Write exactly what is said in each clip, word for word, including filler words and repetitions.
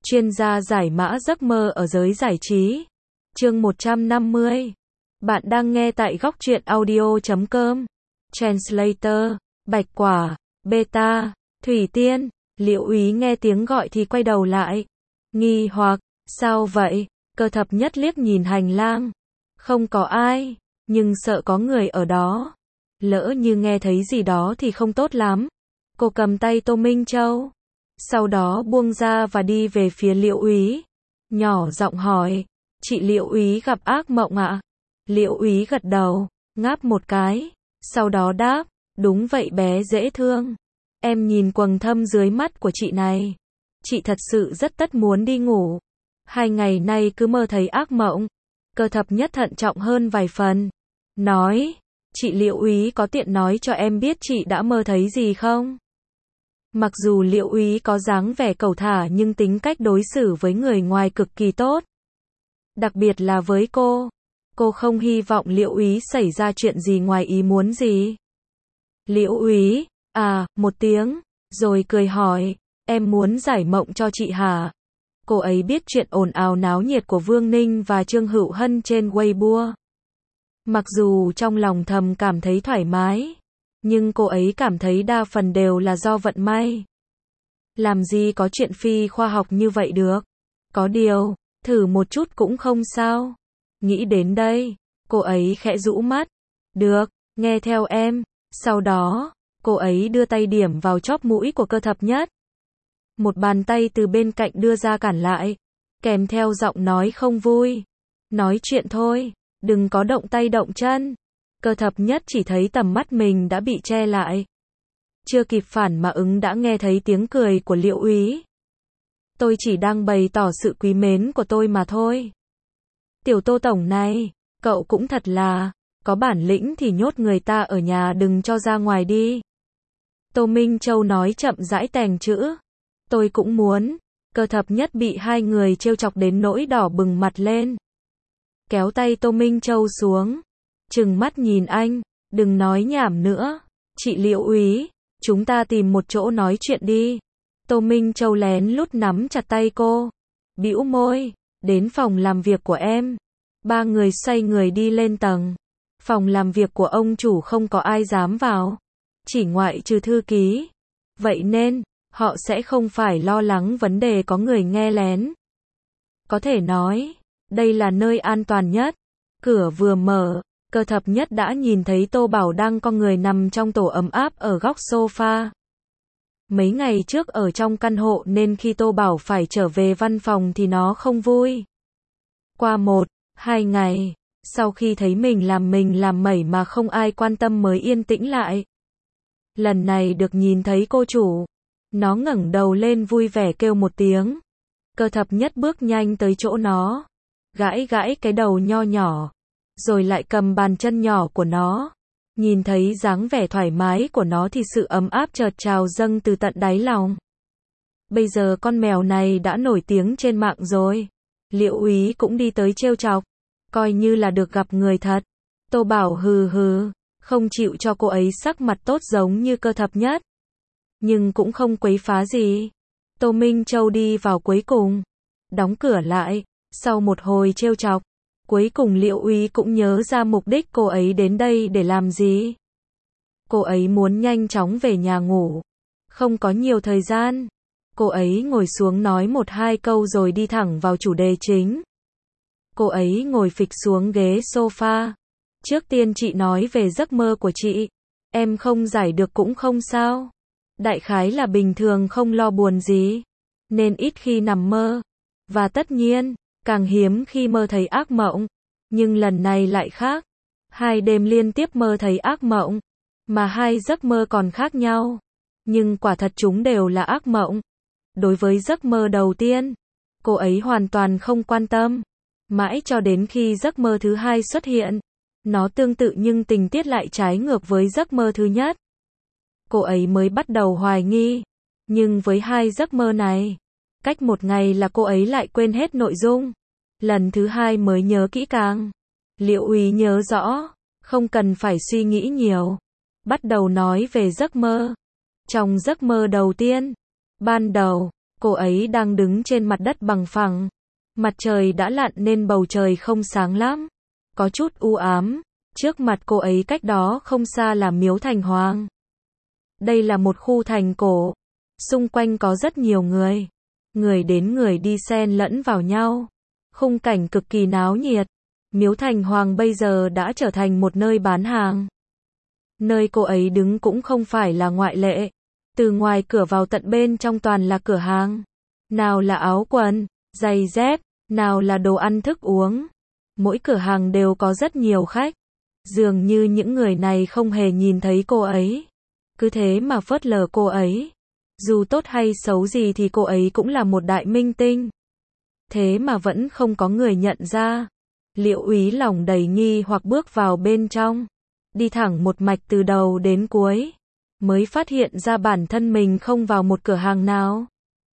chuyên gia giải mã giấc mơ ở giới giải trí. Chương một trăm năm mươi. Bạn đang nghe tại góc truyện audio chấm com. Translator, Bạch Quả, Beta, Thủy Tiên. Liễu Úy nghe tiếng gọi thì quay đầu lại. Nghi hoặc, sao vậy? Cơ thập nhất liếc nhìn hành lang. Không có ai, nhưng sợ có người ở đó. Lỡ như nghe thấy gì đó thì không tốt lắm. Cô cầm tay Tô Minh Châu, sau đó buông ra và đi về phía Liễu Úy. Nhỏ giọng hỏi, chị Liễu Úy gặp ác mộng ạ? Liễu Úy gật đầu, ngáp một cái, sau đó đáp, đúng vậy bé dễ thương. Em nhìn quầng thâm dưới mắt của chị này. Chị thật sự rất tất muốn đi ngủ. Hai ngày nay cứ mơ thấy ác mộng. Cơ thập nhất thận trọng hơn vài phần. Nói, chị Liễu Úy có tiện nói cho em biết chị đã mơ thấy gì không? Mặc dù Liễu Úy có dáng vẻ cẩu thả nhưng tính cách đối xử với người ngoài cực kỳ tốt. Đặc biệt là với cô. Cô không hy vọng Liễu Úy xảy ra chuyện gì ngoài ý muốn gì. Liễu Úy, à, một tiếng, rồi cười hỏi, em muốn giải mộng cho chị hả? Cô ấy biết chuyện ồn ào náo nhiệt của Vương Ninh và Trương Hữu Hân trên Weibo. Mặc dù trong lòng thầm cảm thấy thoải mái, nhưng cô ấy cảm thấy đa phần đều là do vận may. Làm gì có chuyện phi khoa học như vậy được. Có điều, thử một chút cũng không sao. Nghĩ đến đây, cô ấy khẽ rũ mắt. Được, nghe theo em. Sau đó, cô ấy đưa tay điểm vào chóp mũi của Cơ thập nhất. Một bàn tay từ bên cạnh đưa ra cản lại, kèm theo giọng nói không vui. Nói chuyện thôi, đừng có động tay động chân. Cơ thập nhất chỉ thấy tầm mắt mình đã bị che lại. Chưa kịp phản mà ứng đã nghe thấy tiếng cười của Liễu Úy. Tôi chỉ đang bày tỏ sự quý mến của tôi mà thôi. Tiểu Tô tổng này, cậu cũng thật là, có bản lĩnh thì nhốt người ta ở nhà đừng cho ra ngoài đi. Tô Minh Châu nói chậm rãi tèng chữ. Tôi cũng muốn. Cơ thập nhất bị hai người trêu chọc đến nỗi đỏ bừng mặt lên. Kéo tay Tô Minh Châu xuống. Trừng mắt nhìn anh, đừng nói nhảm nữa. Chị Liễu Úy, chúng ta tìm một chỗ nói chuyện đi. Tô Minh Châu lén lút nắm chặt tay cô. Bĩu môi, đến phòng làm việc của em. Ba người xoay người đi lên tầng. Phòng làm việc của ông chủ không có ai dám vào. Chỉ ngoại trừ thư ký. Vậy nên, họ sẽ không phải lo lắng vấn đề có người nghe lén. Có thể nói, đây là nơi an toàn nhất. Cửa vừa mở, Cơ thập nhất đã nhìn thấy Tô Bảo đang con người nằm trong tổ ấm áp ở góc sofa. Mấy ngày trước ở trong căn hộ nên khi Tô Bảo phải trở về văn phòng thì nó không vui. Qua một, hai ngày, sau khi thấy mình làm mình làm mẩy mà không ai quan tâm mới yên tĩnh lại. Lần này được nhìn thấy cô chủ, nó ngẩng đầu lên vui vẻ kêu một tiếng. Cơ thập nhất bước nhanh tới chỗ nó, gãi gãi cái đầu nho nhỏ, rồi lại cầm bàn chân nhỏ của nó. Nhìn thấy dáng vẻ thoải mái của nó thì sự ấm áp chợt trào dâng từ tận đáy lòng. Bây giờ con mèo này đã nổi tiếng trên mạng rồi. Liễu Úy cũng đi tới trêu chọc, coi như là được gặp người thật. Tô Bảo hừ hừ, không chịu cho cô ấy sắc mặt tốt giống như Cơ thập nhất. Nhưng cũng không quấy phá gì. Tô Minh Châu đi vào cuối cùng, đóng cửa lại, sau một hồi trêu chọc. Cuối cùng Liễu Úy cũng nhớ ra mục đích cô ấy đến đây để làm gì. Cô ấy muốn nhanh chóng về nhà ngủ. Không có nhiều thời gian. Cô ấy ngồi xuống nói một hai câu rồi đi thẳng vào chủ đề chính. Cô ấy ngồi phịch xuống ghế sofa. Trước tiên chị nói về giấc mơ của chị. Em không giải được cũng không sao. Đại khái là bình thường không lo buồn gì. Nên ít khi nằm mơ. Và tất nhiên, càng hiếm khi mơ thấy ác mộng. Nhưng lần này lại khác. Hai đêm liên tiếp mơ thấy ác mộng. Mà hai giấc mơ còn khác nhau. Nhưng quả thật chúng đều là ác mộng. Đối với giấc mơ đầu tiên, cô ấy hoàn toàn không quan tâm. Mãi cho đến khi giấc mơ thứ hai xuất hiện. Nó tương tự nhưng tình tiết lại trái ngược với giấc mơ thứ nhất. Cô ấy mới bắt đầu hoài nghi. Nhưng với hai giấc mơ này, cách một ngày là cô ấy lại quên hết nội dung. Lần thứ hai mới nhớ kỹ càng. Liễu Úy nhớ rõ, không cần phải suy nghĩ nhiều. Bắt đầu nói về giấc mơ. Trong giấc mơ đầu tiên, ban đầu, Cô ấy đang đứng trên mặt đất bằng phẳng. Mặt trời đã lặn nên bầu trời không sáng lắm. Có chút u ám. Trước mặt cô ấy cách đó không xa là miếu thành hoàng. Đây là một khu thành cổ. Xung quanh có rất nhiều người. Người đến người đi xen lẫn vào nhau. Khung cảnh cực kỳ náo nhiệt. Miếu thành hoàng bây giờ đã trở thành một nơi bán hàng. Nơi cô ấy đứng cũng không phải là ngoại lệ. Từ ngoài cửa vào tận bên trong toàn là cửa hàng. Nào là áo quần, giày dép, nào là đồ ăn thức uống. Mỗi cửa hàng đều có rất nhiều khách. Dường như những người này không hề nhìn thấy cô ấy. Cứ thế mà phớt lờ cô ấy. Dù tốt hay xấu gì thì cô ấy cũng là một đại minh tinh. Thế mà vẫn không có người nhận ra. Liệu úy lòng đầy nghi hoặc bước vào bên trong. Đi thẳng một mạch từ đầu đến cuối. Mới phát hiện ra bản thân mình không vào một cửa hàng nào.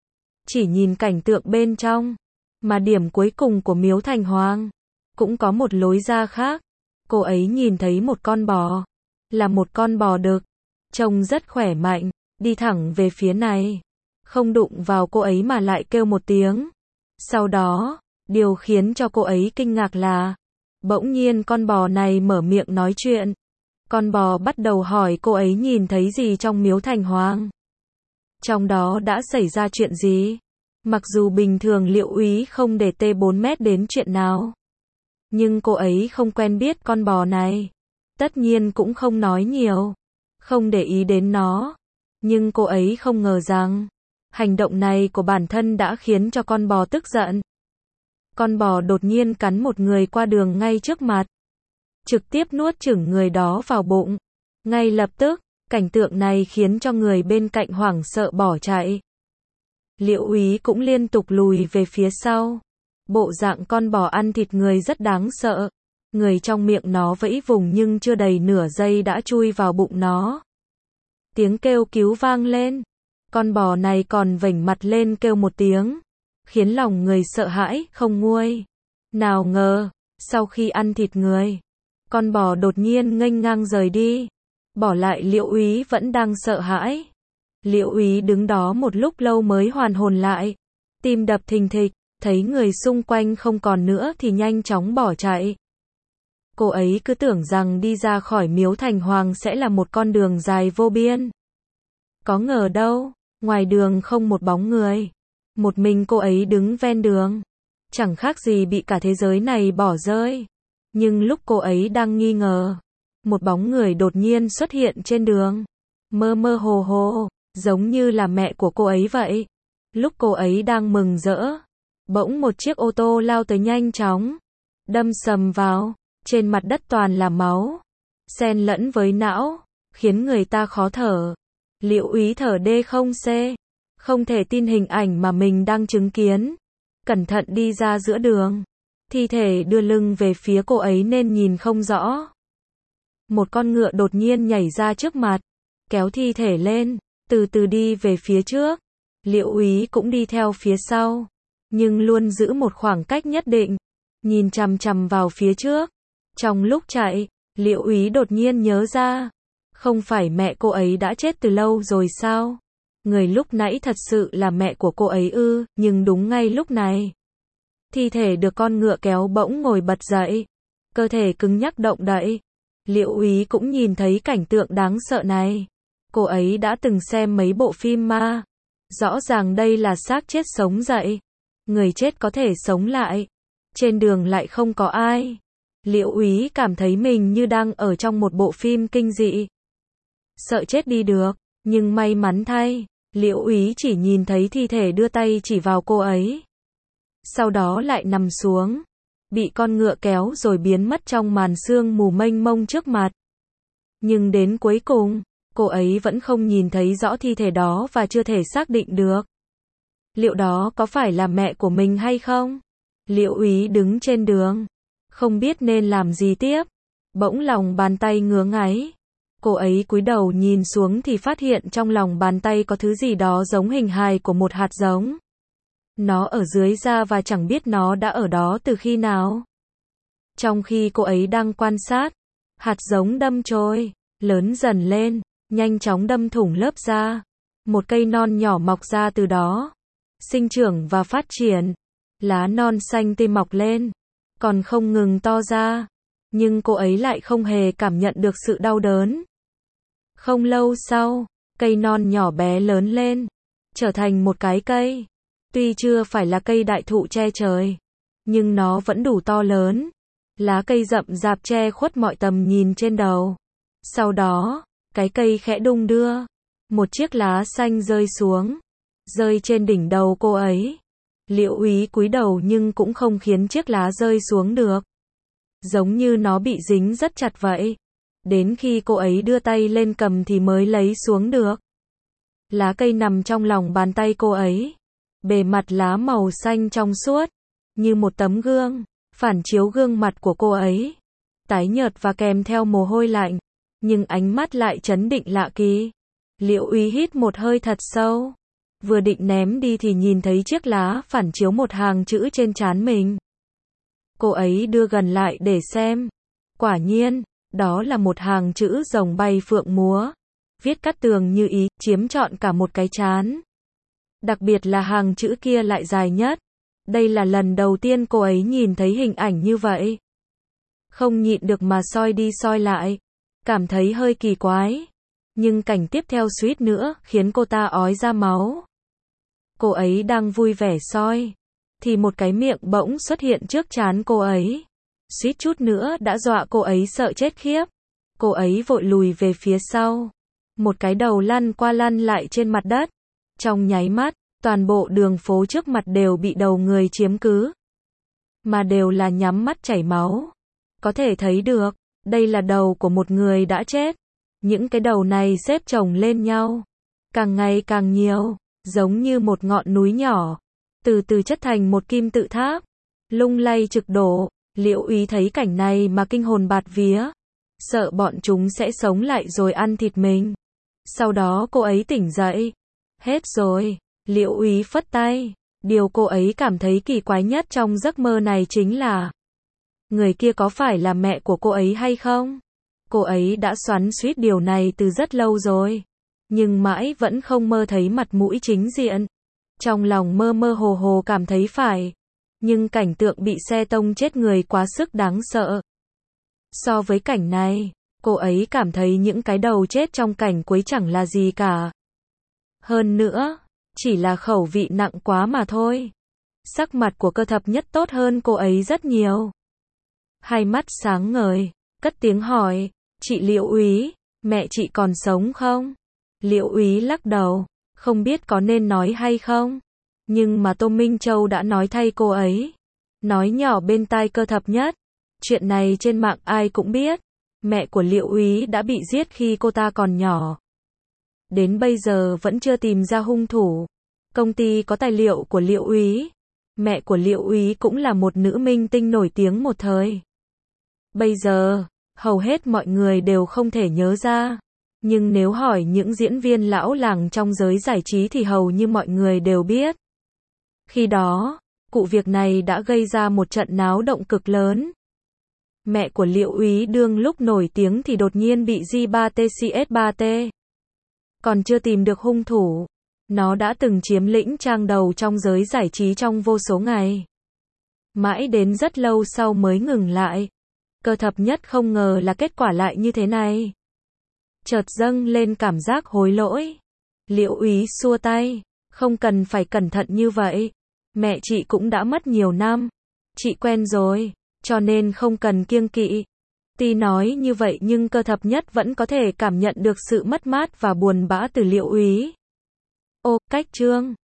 Chỉ nhìn cảnh tượng bên trong. Mà điểm cuối cùng của miếu thành hoàng. Cũng có một lối ra khác. Cô ấy nhìn thấy một con bò. Là một con bò đực. Trông rất khỏe mạnh. Đi thẳng về phía này. Không đụng vào cô ấy mà lại kêu một tiếng. Sau đó, điều khiến cho cô ấy kinh ngạc là, bỗng nhiên con bò này mở miệng nói chuyện. Con bò bắt đầu hỏi cô ấy nhìn thấy gì trong miếu thành hoàng. Trong đó đã xảy ra chuyện gì? Mặc dù bình thường Liệu úy không để T bốn mét đến chuyện nào. Nhưng cô ấy không quen biết con bò này. Tất nhiên cũng không nói nhiều. Không để ý đến nó. Nhưng cô ấy không ngờ rằng, hành động này của bản thân đã khiến cho con bò tức giận. Con bò đột nhiên cắn một người qua đường ngay trước mặt. Trực tiếp nuốt chửng người đó vào bụng. Ngay lập tức, cảnh tượng này khiến cho người bên cạnh hoảng sợ bỏ chạy. Liệu úy cũng liên tục lùi về phía sau. Bộ dạng con bò ăn thịt người rất đáng sợ. Người trong miệng nó vẫy vùng nhưng chưa đầy nửa giây đã chui vào bụng nó. Tiếng kêu cứu vang lên. Con bò này còn vểnh mặt lên kêu một tiếng. Khiến lòng người sợ hãi, không nguôi. Nào ngờ, sau khi ăn thịt người, con bò đột nhiên nghênh ngang rời đi. Bỏ lại Liệu úy vẫn đang sợ hãi. Liệu úy đứng đó một lúc lâu mới hoàn hồn lại. Tim đập thình thịch, thấy người xung quanh không còn nữa thì nhanh chóng bỏ chạy. Cô ấy cứ tưởng rằng đi ra khỏi miếu thành hoàng sẽ là một con đường dài vô biên. Có ngờ đâu, ngoài đường không một bóng người. Một mình cô ấy đứng ven đường. Chẳng khác gì bị cả thế giới này bỏ rơi. Nhưng lúc cô ấy đang nghi ngờ, một bóng người đột nhiên xuất hiện trên đường. Mơ mơ hồ hồ, giống như là mẹ của cô ấy vậy. Lúc cô ấy đang mừng rỡ, bỗng một chiếc ô tô lao tới nhanh chóng. Đâm sầm vào, trên mặt đất toàn là máu. Xen lẫn với não, khiến người ta khó thở. Liệu úy thở đê không xê. Không thể tin hình ảnh mà mình đang chứng kiến. Cẩn thận đi ra giữa đường. Thi thể đưa lưng về phía cô ấy nên nhìn không rõ. Một con ngựa đột nhiên nhảy ra trước mặt. Kéo thi thể lên. Từ từ đi về phía trước. Liệu úy cũng đi theo phía sau. Nhưng luôn giữ một khoảng cách nhất định. Nhìn chằm chằm vào phía trước. Trong lúc chạy, Liệu úy đột nhiên nhớ ra. Không phải mẹ cô ấy đã chết từ lâu rồi sao? Người lúc nãy thật sự là mẹ của cô ấy ư, nhưng đúng ngay lúc này. Thi thể được con ngựa kéo bỗng ngồi bật dậy. Cơ thể cứng nhắc động đậy. Liệu úy cũng nhìn thấy cảnh tượng đáng sợ này. Cô ấy đã từng xem mấy bộ phim ma. Rõ ràng đây là xác chết sống dậy. Người chết có thể sống lại. Trên đường lại không có ai. Liệu úy cảm thấy mình như đang ở trong một bộ phim kinh dị. Sợ chết đi được, nhưng may mắn thay, Liệu úy chỉ nhìn thấy thi thể đưa tay chỉ vào cô ấy. Sau đó lại nằm xuống, bị con ngựa kéo rồi biến mất trong màn sương mù mênh mông trước mặt. Nhưng đến cuối cùng, cô ấy vẫn không nhìn thấy rõ thi thể đó và chưa thể xác định được. Liệu đó có phải là mẹ của mình hay không? Liệu úy đứng trên đường, không biết nên làm gì tiếp. Bỗng lòng bàn tay ngứa ngáy. Cô ấy cúi đầu nhìn xuống thì phát hiện trong lòng bàn tay có thứ gì đó giống hình hài của một hạt giống. Nó ở dưới da và chẳng biết nó đã ở đó từ khi nào. Trong khi cô ấy đang quan sát, hạt giống đâm chồi, lớn dần lên, nhanh chóng đâm thủng lớp da. Một cây non nhỏ mọc ra từ đó. sinh trưởng và phát triển. Lá non xanh tươi mọc lên, còn không ngừng to ra. Nhưng cô ấy lại không hề cảm nhận được sự đau đớn. Không lâu sau, cây non nhỏ bé lớn lên, trở thành một cái cây. Tuy chưa phải là cây đại thụ che trời, nhưng nó vẫn đủ to lớn. Lá cây rậm rạp che khuất mọi tầm nhìn trên đầu. Sau đó, cái cây khẽ đung đưa. Một chiếc lá xanh rơi xuống, rơi trên đỉnh đầu cô ấy. Liễu Úy cúi đầu nhưng cũng không khiến chiếc lá rơi xuống được. Giống như nó bị dính rất chặt vậy. Đến khi cô ấy đưa tay lên cầm thì mới lấy xuống được. Lá cây nằm trong lòng bàn tay cô ấy. Bề mặt lá màu xanh trong suốt, như một tấm gương, phản chiếu gương mặt của cô ấy. Tái nhợt và kèm theo mồ hôi lạnh, nhưng ánh mắt lại trấn định lạ kỳ. Liễu Úy hít một hơi thật sâu. Vừa định ném đi thì nhìn thấy chiếc lá phản chiếu một hàng chữ trên trán mình. Cô ấy đưa gần lại để xem. Quả nhiên, đó là một hàng chữ rồng bay phượng múa. Viết cắt tường như ý, chiếm trọn cả một cái trán. Đặc biệt là hàng chữ kia lại dài nhất. Đây là lần đầu tiên cô ấy nhìn thấy hình ảnh như vậy. Không nhịn được mà soi đi soi lại. Cảm thấy hơi kỳ quái. Nhưng cảnh tiếp theo suýt nữa khiến cô ta ói ra máu. Cô ấy đang vui vẻ soi, thì một cái miệng bỗng xuất hiện trước trán cô ấy. Suýt chút nữa đã dọa cô ấy sợ chết khiếp. Cô ấy vội lùi về phía sau. Một cái đầu lăn qua lăn lại trên mặt đất. Trong nháy mắt, toàn bộ đường phố trước mặt đều bị đầu người chiếm cứ. Mà đều là nhắm mắt chảy máu. Có thể thấy được, đây là đầu của một người đã chết. Những cái đầu này xếp chồng lên nhau. Càng ngày càng nhiều, giống như một ngọn núi nhỏ. Từ từ chất thành một kim tự tháp. Lung lay trực đổ. Liễu Úy thấy cảnh này mà kinh hồn bạt vía. Sợ bọn chúng sẽ sống lại rồi ăn thịt mình. Sau đó cô ấy tỉnh dậy. Hết rồi. Liễu Úy phất tay. Điều cô ấy cảm thấy kỳ quái nhất trong giấc mơ này chính là người kia có phải là mẹ của cô ấy hay không? Cô ấy đã xoắn xuýt điều này từ rất lâu rồi. Nhưng mãi vẫn không mơ thấy mặt mũi chính diện. Trong lòng mơ mơ hồ hồ cảm thấy phải. Nhưng cảnh tượng bị xe tông chết người quá sức đáng sợ. So với cảnh này, cô ấy cảm thấy những cái đầu chết trong cảnh cuối chẳng là gì cả. Hơn nữa, chỉ là khẩu vị nặng quá mà thôi. Sắc mặt của Cơ Thập Nhất tốt hơn cô ấy rất nhiều. Hai mắt sáng ngời, cất tiếng hỏi, chị Liễu Úy, mẹ chị còn sống không? Liễu Úy lắc đầu, không biết có nên nói hay không. Nhưng mà Tô Minh Châu đã nói thay cô ấy. Nói nhỏ bên tai Cơ Thập Nhất. Chuyện này trên mạng ai cũng biết. Mẹ của Liễu Úy đã bị giết khi cô ta còn nhỏ. Đến bây giờ vẫn chưa tìm ra hung thủ. Công ty có tài liệu của Liễu Úy. Mẹ của Liễu Úy cũng là một nữ minh tinh nổi tiếng một thời. Bây giờ, hầu hết mọi người đều không thể nhớ ra. Nhưng nếu hỏi những diễn viên lão làng trong giới giải trí thì hầu như mọi người đều biết. Khi đó, cụ việc này đã gây ra một trận náo động cực lớn. Mẹ của Liễu Úy đương lúc nổi tiếng thì đột nhiên bị G ba T C S ba T. Còn chưa tìm được hung thủ. Nó đã từng chiếm lĩnh trang đầu trong giới giải trí trong vô số ngày. Mãi đến rất lâu sau mới ngừng lại. Cơ Thập Nhất không ngờ là kết quả lại như thế này. Chợt dâng lên cảm giác hối lỗi. Liễu Úy xua tay. Không cần phải cẩn thận như vậy. Mẹ chị cũng đã mất nhiều năm. Chị quen rồi, cho nên không cần kiêng kỵ. Tuy nói như vậy nhưng Cơ Thập Nhất vẫn có thể cảm nhận được sự mất mát và buồn bã từ Liễu Úy. Ô, cách chương.